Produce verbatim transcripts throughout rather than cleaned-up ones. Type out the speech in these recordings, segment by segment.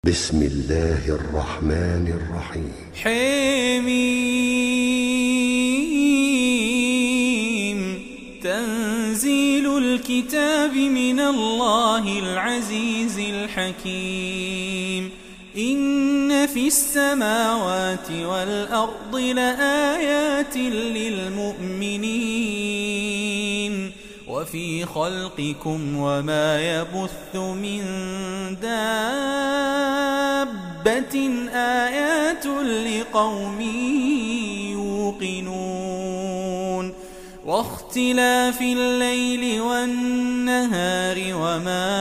بسم الله الرحمن الرحيم. حميم. تنزيل الكتاب من الله العزيز الحكيم. إن في السماوات والأرض لآيات للمؤمنين وفي خلقكم وما يبث من دابة آيات لقوم يوقنون واختلاف الليل والنهار وما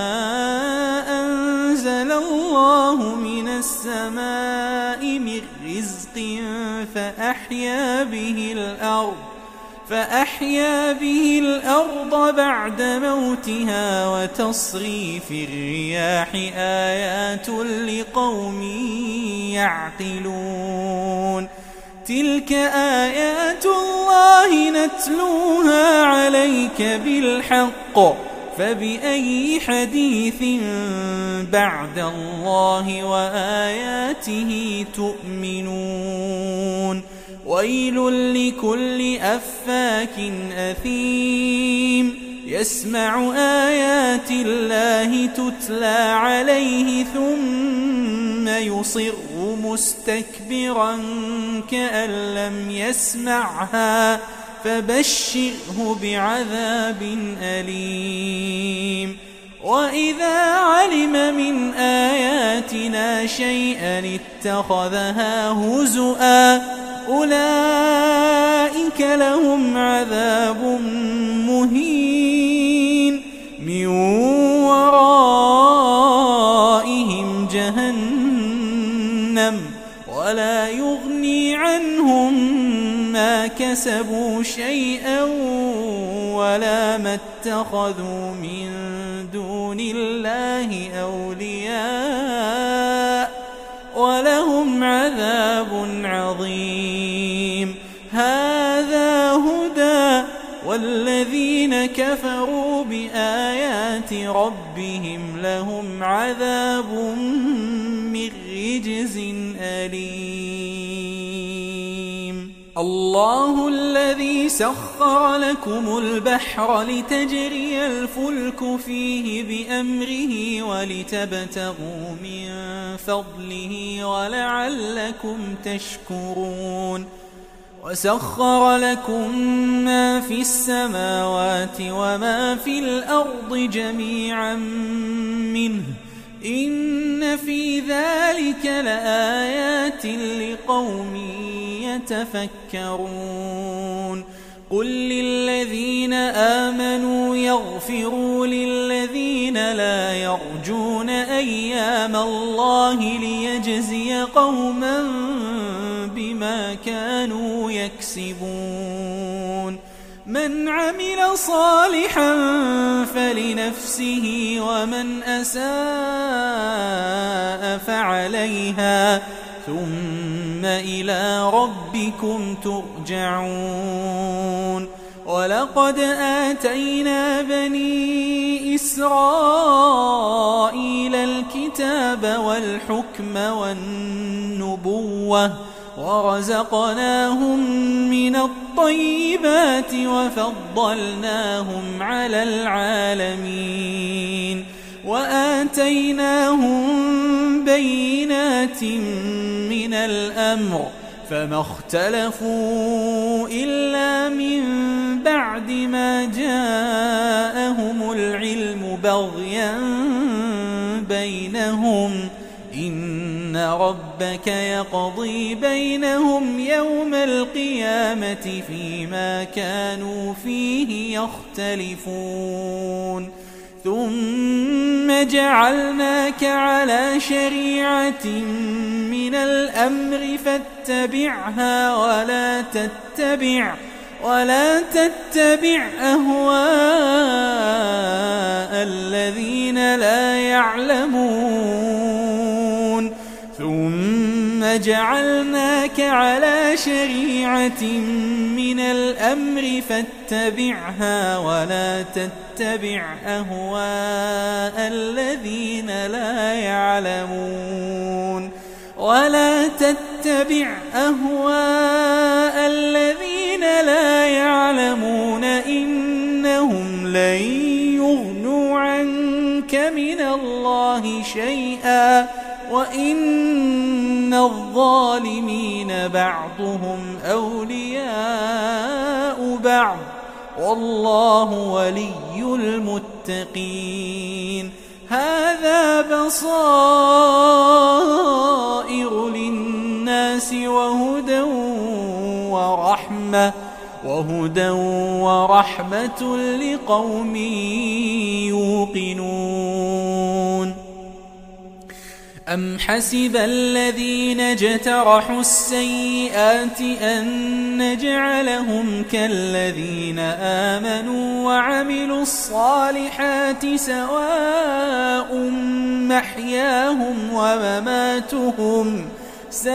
أنزل الله من السماء من رزق فأحيا به الأرض فأحيا به الأرض بعد موتها وتصريف الرياح آيات لقوم يعقلون تلك آيات الله نتلوها عليك بالحق فبأي حديث بعد الله وآياته تؤمنون ويل لكل أفاك أثيم يسمع آيات الله تتلى عليه ثم يصر مستكبرا كأن لم يسمعها فبشره بعذاب أليم وإذا علم من آياتنا شيئا اتخذها هزؤا أولئك لهم عذاب مهين من ورائهم جهنم ولا يغني عنهم ما كسبوا شيئا ولا ما اتخذوا من دون الله أولياء ولهم عذاب عظيم هذا هدى والذين كفروا بآيات ربهم لهم عذاب من رجز أليم الله الذي سخر لكم البحر لتجري الفلك فيه بأمره ولتبتغوا من فضله ولعلكم تشكرون وسخر لكم ما في السماوات وما في الأرض جميعا منه إن في ذلك لآيات لقوم يتفكرون قل للذين آمنوا يغفروا للذين لا يرجون أيام الله ليجزي قوما بما كانوا يكسبون من عمل صالحا فلنفسه ومن أساء فعليها ثم إلى ربكم ترجعون ولقد آتينا بني إسرائيل الكتاب والحكم والنبوة ورزقناهم من الطيبات وفضلناهم على العالمين وآتيناهم بينات من الأمر فما اختلفوا إلا من بعد ما جاءهم العلم بغيا بينهم إن ربك يقضي بينهم يوم القيامة فيما كانوا فيه يختلفون ثم جعلناك على شريعة من الأمر فاتبعها ولا تتبع ولا تتبع أهواء الذين لا يعلمون ثم جعلناك على شريعة من من الأمر فاتبعها ولا تتبع أهواء الذين لا يعلمون ولا تتبع أهواء الذين لا يعلمون إنهم لن يغنوا عنك من الله شيئا وإن الظالمين بعضهم أولياء بعض والله ولي المتقين هذا بصائر للناس وهدى ورحمة وهدى ورحمة لقوم يوقنون أم حسب الذين اجترحوا السيئات أن نجعلهم كالذين آمنوا وعملوا الصالحات سواء محياهم ومماتهم ساء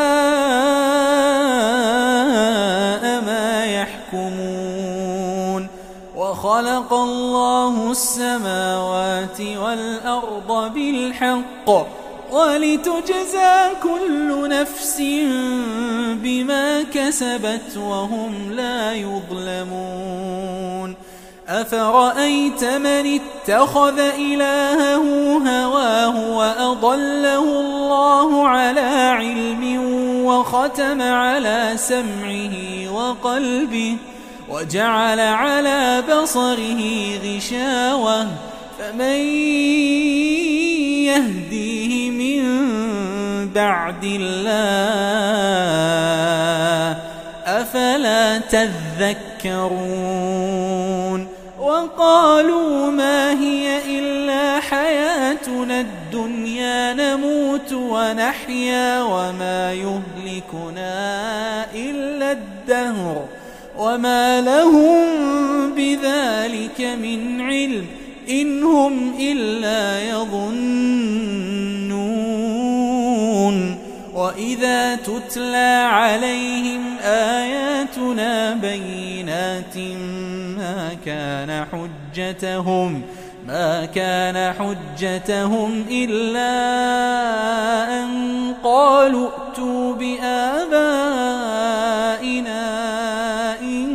ما يحكمون وخلق الله السماوات والأرض بالحق ولتجزى كل نفس بما كسبت وهم لا يظلمون أفرأيت من اتخذ إلهه هواه وأضله الله على علم وختم على سمعه وقلبه وجعل على بصره غشاوة فمن يهديه من بعد الله أفلا تذكرون وقالوا ما هي إلا حياتنا الدنيا نموت ونحيا وما يهلكنا إلا الدهر وما لهم بذلك من علم إن هم إلا يظنون وإذا تتلى عليهم آياتنا بينات ما كان حجتهم ما كان حجتهم إلا أن قالوا ائتوا بآبائنا إن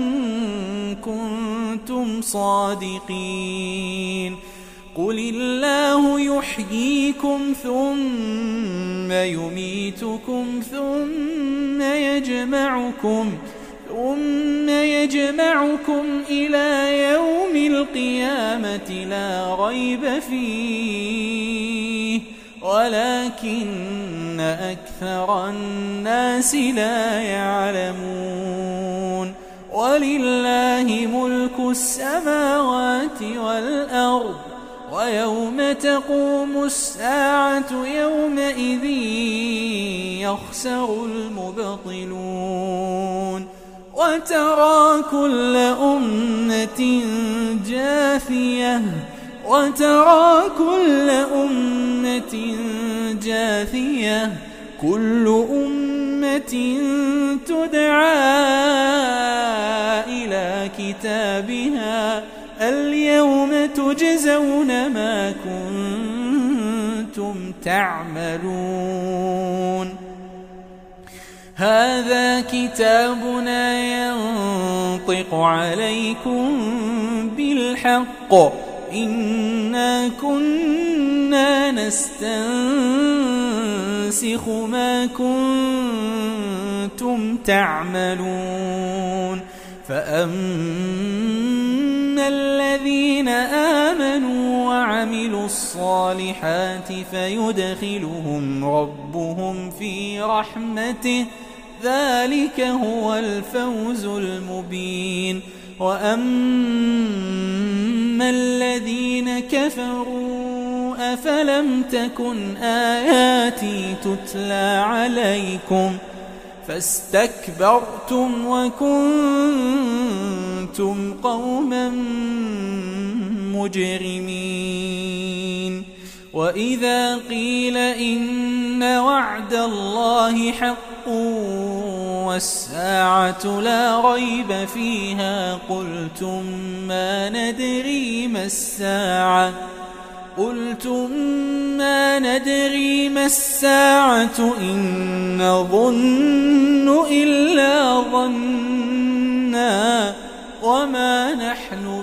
كنتم صادقين قل الله يحييكم ثم يميتكم ثم يجمعكم ثم يجمعكم إلى يوم القيامة لا ريب فيه ولكن أكثر الناس لا يعلمون ولله ملك السماوات والأرض ويوم تقوم الساعة يومئذ يخسر المبطلون وترى كل أمة جاثية وترى كل أمة جاثية كل أمة تدعى إلى كتابها اليوم تجزون ما كنتم تعملون هذا كتابنا ينطق عليكم بالحق إنا كنا نستنسخ ما كنتم تعملون فأما الذين آمنوا وعملوا الصالحات فيدخلهم ربهم في رحمته ذلك هو الفوز المبين وأما الذين كفروا أفلم تكن آياتي تتلى عليكم فاستكبرتم وكنتم قوما مجرمين وإذا قيل إن وعد الله حق والساعة لا ريب فيها قلتم ما ندري ما الساعة قلتم ما ندري ما الساعة إن نظن إلا ظنا وما نحن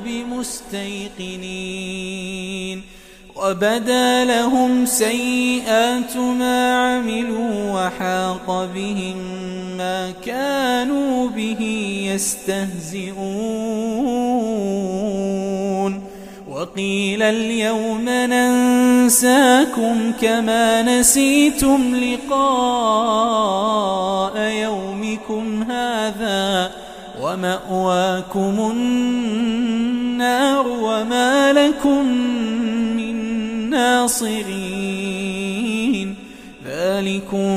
بمستيقنين وبدا لهم سيئات ما عملوا وحاق بهم ما كانوا به يستهزئون وقيل اليوم ننساكم كما نسيتم لقاء يومكم هذا ومأواكم النار وما لكم من ناصرين ذلكم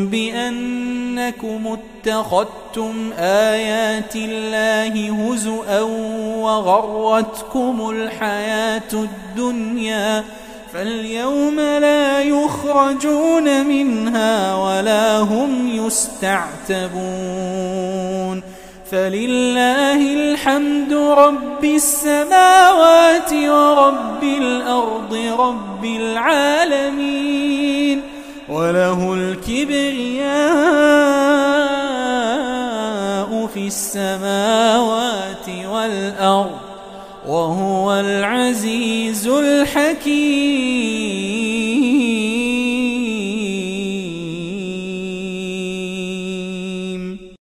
بأنكم اتخذتم آيات الله هزؤا وغرتكم الحياة الدنيا فاليوم لا يخرجون منها ولا هم يستعتبون فلله الحمد رب السماوات ورب الأرض رب العالمين وله الكبرياء في السماوات والأرض وهو العزيز الحكيم.